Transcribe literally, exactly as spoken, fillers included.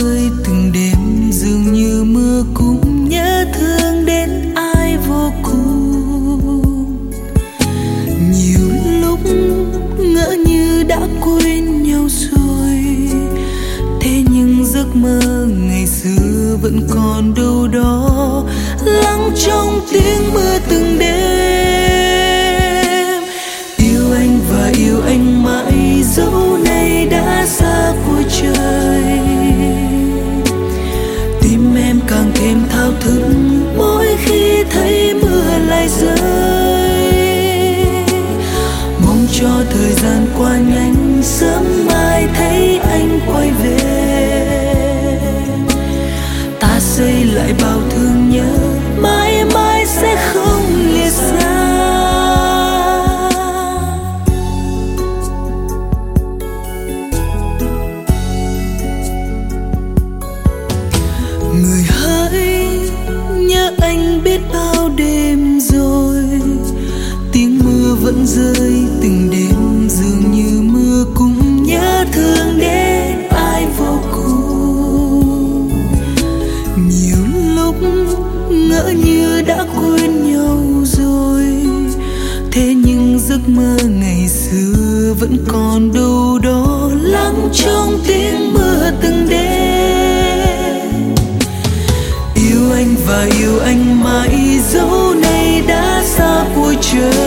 rơi từng đêm, dường như mưa cũng nhớ thương đến ai vô cùng. Nhiều lúc ngỡ như đã quên nhau rồi, thế nhưng giấc mơ ngày xưa vẫn còn đâu đó, lắng trong tiếng mưa từng đêm. Yêu anh và yêu anh mãi, dẫu nay đã xa cuối trời. Tim em càng thêm thao thức mỗi khi thấy mưa lại rơi. Mong cho thời gian qua nhanh, sớm mai thấy anh quay về. Ta xây lại bao thương nhớ, mãi mãi sẽ không lìa xa. Người hỡi, nhớ anh biết bao đêm rồi. Tiếng mưa vẫn rơi từng đêm, dường như mưa cũng nhớ thương đến ai vô cùng. Nhiều lúc ngỡ như đã quên nhau rồi, thế nhưng giấc mơ ngày xưa vẫn còn đâu đó, lắng trong tiếng mưa từng đêm. Yêu anh và yêu anh mãi, dẫu nay đã xa cuối trời.